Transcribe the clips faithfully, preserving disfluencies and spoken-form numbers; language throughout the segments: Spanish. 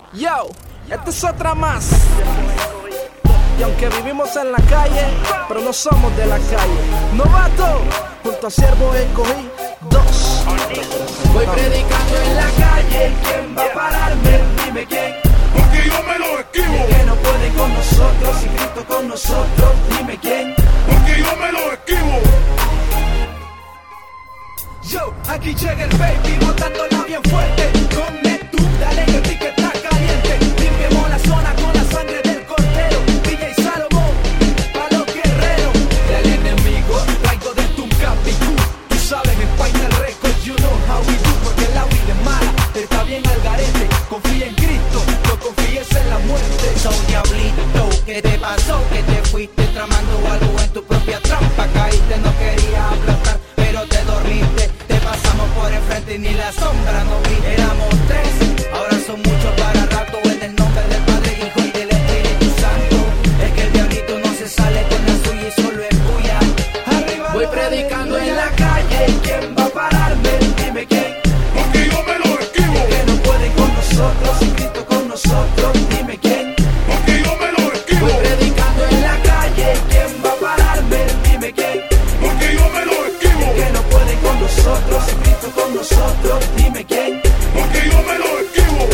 Yo, esta es otra más. Y aunque vivimos en la calle, pero no somos de la calle. Novato, junto a Siervo escogí dos. Voy predicando en la calle, ¿quién va a pararme? Dime quién. Porque yo me lo esquivo. Que no puede con nosotros, y Cristo con nosotros, dime quién. Porque yo me lo esquivo. Yo, aquí llega el baby, botándola bien fuerte. Come tú, dale que el pique está caliente. Limpiemos la zona con la sangre del cordero. D J Salomón, pa' los guerreros. Del enemigo, traigo de tu capicú. Tú sabes, en Final Records, you know how we do. Porque la vida es mala, está bien al garete. Confía en Cristo, no confíes en la muerte. So diablito, ¿qué te pasó? Que te fuiste tramando algo en tu propia trampa. Caíste, no quería aplastar, pero te dormiste. Te pasamos por enfrente y ni la sombra no vi. Éramos tres, ahora son muchos para rato. En el nombre del Padre, Hijo y del Espíritu Santo. Es que el diablito no se sale con la suya y solo es bulla. Arriba voy predicando en la calle, ¿quién va a pararme? Dime quién. Porque yo me lo esquivo. Que no pueden con nosotros, y Cristo con nosotros, dime quién. Porque yo me lo esquivo. Voy predicando en la calle, ¿quién va a pararme? Dime quién. Porque yo me lo esquivo. Que no pueden con nosotros, y Cristo con nosotros, dime quién. Porque yo me lo esquivo.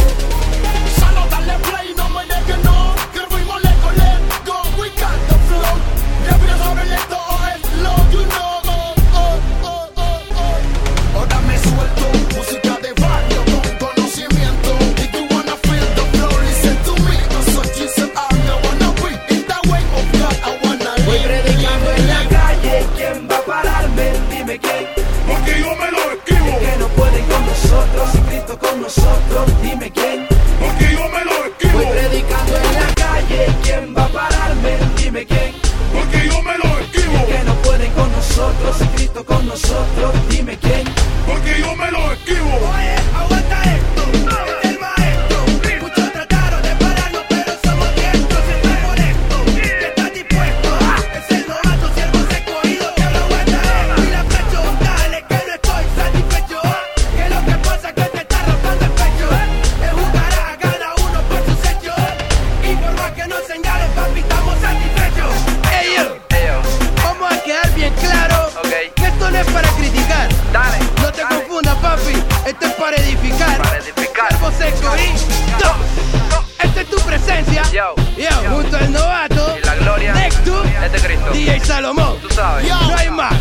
Solo dale play, no me dejes no. Que el ritmo le go, we got the flow. Que voy a saber esto es lo you know. Oh, oh, oh, oh, oh. Ahora me suelto, música de barrio con conocimiento. If you wanna feel the flow, listen to me. Cause what you said, I know wanna be. In the way of God, I wanna Voy live. predicando en la calle, ¿quién va a pararme? Dime quién. Porque yo me lo esquivo. Que no pueden con nosotros, y Cristo con nosotros, dime quién. Porque yo me lo esquivo. Voy predicando en la calle, ¿quién va a pararme? Dime quién. Porque yo me lo esquivo. Que no pueden con nosotros, y Cristo con nosotros, dime quién. Porque yo me lo esquivo. Oye, aguanta esto, es el maestro. Muchos trataron de pararnos, pero somos diestros. Estás honesto, que estás dispuesto. Es el novato, siervo escogido, que lo aguanta él. Y la flecho, dale que no estoy satisfecho. Que lo que pasa es que te está rozando el pecho. Te jugará a cada uno por sus hechos. Y por más que nos señalen, papi, estamos satisfechos. Ey, yo, vamos a quedar bien claro que esto no es para criticar. Dale, No te dale. confundas, papi, esto es para edificar. Para edificar. Siervo seco y yo. Esta es tu presencia. Yo, Yo, junto al novato. Y la gloria Nextu, es de Cristo. D J Salomón. Tú sabes, Yo. No hay más.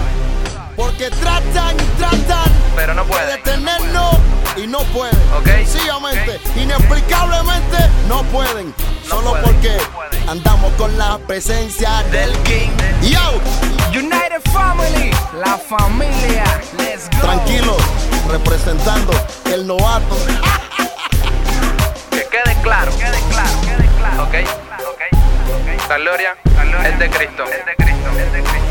Porque tratan y tratan pero no de pueden. detenernos y no pueden. Ok. Sencillamente, inexplicablemente no pueden. No Solo pueden, porque no pueden. andamos con la presencia del King. Yo, United Family, la familia. Let's go. tranquilo, representando el novato. Que quede claro. Quede claro. Quede claro. Ok. Ok. La gloria es de Cristo. Es de Cristo. Es de Cristo.